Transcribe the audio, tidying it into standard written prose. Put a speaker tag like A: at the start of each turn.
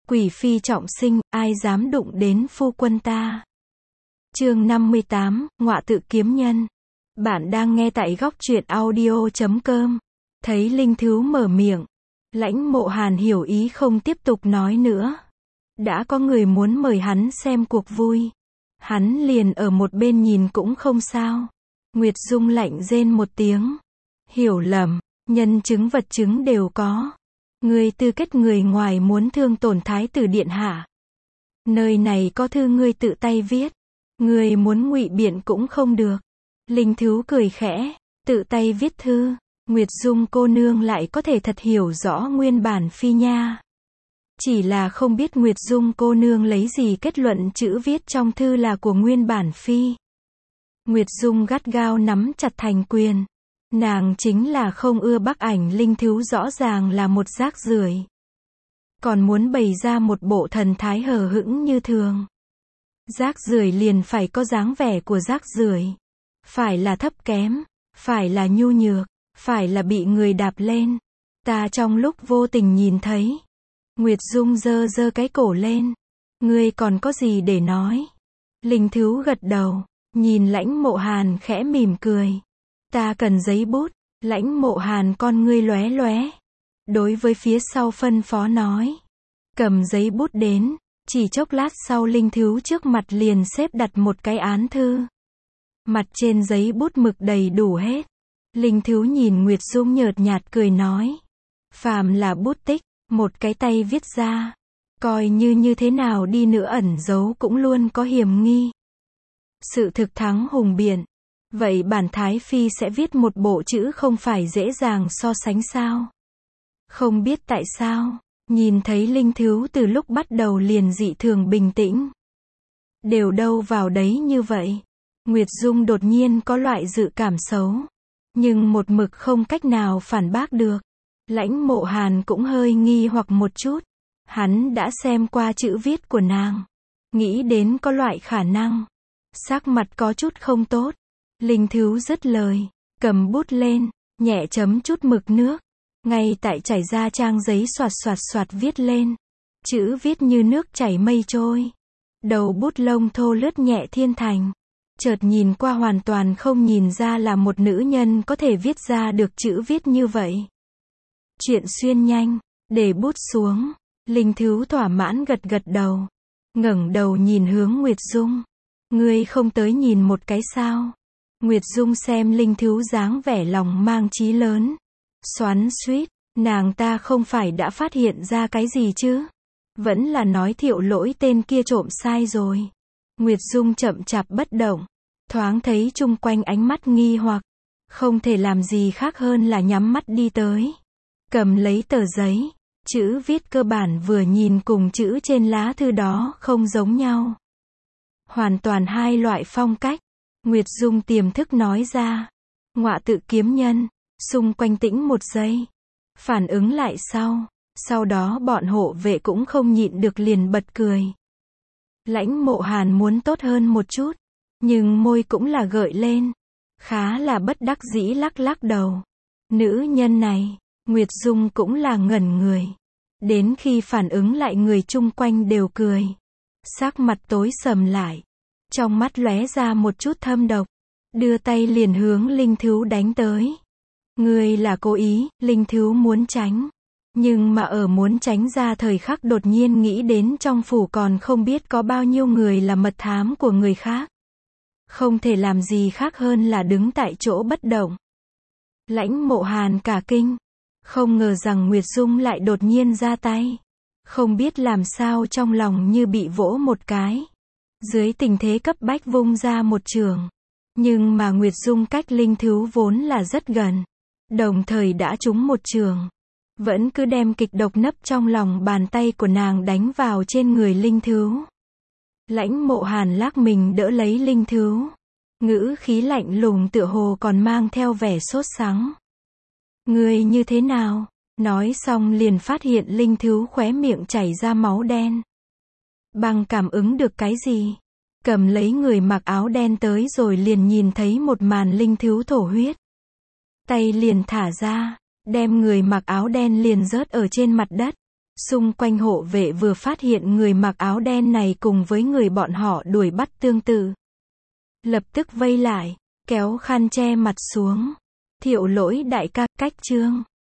A: Quỷ phi trọng sinh, ai dám đụng đến phu quân ta. Chương 58, Ngọa tự kiếm nhân. Bạn đang nghe tại góc truyện audio.com. Thấy Linh Thứu mở miệng, Lãnh Mộ Hàn hiểu ý không tiếp tục nói nữa. Đã có người muốn mời hắn xem cuộc vui, hắn liền ở một bên nhìn cũng không sao. Nguyệt Dung lạnh rên một tiếng. Hiểu lầm, nhân chứng vật chứng đều có. Ngươi tư kết người ngoài muốn thương tổn thái tử điện hạ. Nơi này có thư ngươi tự tay viết. Ngươi muốn ngụy biện cũng không được. Linh Thứu cười khẽ, tự tay viết thư. Nguyệt Dung cô nương lại có thể thật hiểu rõ nguyên bản phi nha. Chỉ là không biết Nguyệt Dung cô nương lấy gì kết luận chữ viết trong thư là của nguyên bản phi. Nguyệt Dung gắt gao nắm chặt thành quyền. Nàng chính là không ưa bức ảnh Linh Thứu rõ ràng là một rác rưởi. Còn muốn bày ra một bộ thần thái hờ hững như thường. Rác rưởi liền phải có dáng vẻ của rác rưởi. Phải là thấp kém, phải là nhu nhược, phải là bị người đạp lên. Ta trong lúc vô tình nhìn thấy. Nguyệt Dung giơ giơ cái cổ lên. Ngươi còn có gì để nói? Linh Thứu gật đầu, nhìn Lãnh Mộ Hàn khẽ mỉm cười. Ta cần giấy bút. Lãnh Mộ Hàn con ngươi lóe lóe. Đối với phía sau phân phó nói. Cầm giấy bút đến. Chỉ chốc lát sau Linh Thứu trước mặt liền xếp đặt một cái án thư. Mặt trên giấy bút mực đầy đủ hết. Linh Thứu nhìn Nguyệt Dung nhợt nhạt cười nói. Phàm là bút tích, một cái tay viết ra. Coi như thế nào đi nữa ẩn giấu cũng luôn có hiểm nghi. Sự thực thắng hùng biện. Vậy bản Thái Phi sẽ viết một bộ chữ không phải dễ dàng so sánh sao? Không biết tại sao, nhìn thấy Linh Thứu từ lúc bắt đầu liền dị thường bình tĩnh. Đều đâu vào đấy như vậy. Nguyệt Dung đột nhiên có loại dự cảm xấu. Nhưng một mực không cách nào phản bác được. Lãnh Mộ Hàn cũng hơi nghi hoặc một chút. Hắn đã xem qua chữ viết của nàng. Nghĩ đến có loại khả năng. Sắc mặt có chút không tốt. Linh Thứu dứt lời, cầm bút lên, nhẹ chấm chút mực nước. Ngay tại trải ra trang giấy xoạt xoạt xoạt viết lên. Chữ viết như nước chảy mây trôi. Đầu bút lông thô lướt nhẹ thiên thành. Chợt nhìn qua hoàn toàn không nhìn ra là một nữ nhân có thể viết ra được chữ viết như vậy. Chuyện xuyên nhanh, để bút xuống. Linh Thứu thỏa mãn gật gật đầu. Ngẩng đầu nhìn hướng Nguyệt Dung. Ngươi không tới nhìn một cái sao? Nguyệt Dung xem Linh Thứu dáng vẻ lòng mang chí lớn. Xoắn xuýt, nàng ta không phải đã phát hiện ra cái gì chứ? Vẫn là nói Thiệu Lỗi tên kia trộm sai rồi. Nguyệt Dung chậm chạp bất động. Thoáng thấy chung quanh ánh mắt nghi hoặc. Không thể làm gì khác hơn là nhắm mắt đi tới. Cầm lấy tờ giấy. Chữ viết cơ bản vừa nhìn cùng chữ trên lá thư đó không giống nhau. Hoàn toàn hai loại phong cách. Nguyệt Dung tiềm thức nói ra. Ngọa tự kiếm nhân. Xung quanh tĩnh một giây. Phản ứng lại sau đó bọn hộ vệ cũng không nhịn được liền bật cười. Lãnh Mộ Hàn muốn tốt hơn một chút. Nhưng môi cũng là gợi lên. Khá là bất đắc dĩ lắc lắc đầu. Nữ nhân này. Nguyệt Dung cũng là ngẩn người. Đến khi phản ứng lại người chung quanh đều cười. Sắc mặt tối sầm lại. Trong mắt lóe ra một chút thâm độc. Đưa tay liền hướng Linh Thứu đánh tới. Ngươi là cố ý, Linh Thứu muốn tránh. Nhưng mà ở muốn tránh ra thời khắc đột nhiên nghĩ đến trong phủ còn không biết có bao nhiêu người là mật thám của người khác. Không thể làm gì khác hơn là đứng tại chỗ bất động. Lãnh Mộ Hàn cả kinh. Không ngờ rằng Nguyệt Dung lại đột nhiên ra tay. Không biết làm sao trong lòng như bị vỗ một cái. Dưới tình thế cấp bách vung ra một chưởng. Nhưng mà Nguyệt Dung cách Linh Thứu vốn là rất gần. Đồng thời đã trúng một chưởng. Vẫn cứ đem kịch độc nấp trong lòng bàn tay của nàng đánh vào trên người Linh Thứu. Lãnh Mộ Hàn lắc mình đỡ lấy Linh Thứu. Ngữ khí lạnh lùng tựa hồ còn mang theo vẻ sốt sắng. Ngươi như thế nào? Nói xong liền phát hiện Linh Thứu khóe miệng chảy ra máu đen. Bằng cảm ứng được cái gì? Cầm lấy người mặc áo đen tới rồi liền nhìn thấy một màn Linh Thứu thổ huyết. Tay liền thả ra, đem người mặc áo đen liền rớt ở trên mặt đất. Xung quanh hộ vệ vừa phát hiện người mặc áo đen này cùng với người bọn họ đuổi bắt tương tự. Lập tức vây lại, kéo khăn che mặt xuống. Thiệu Lỗi đại ca, cách chương.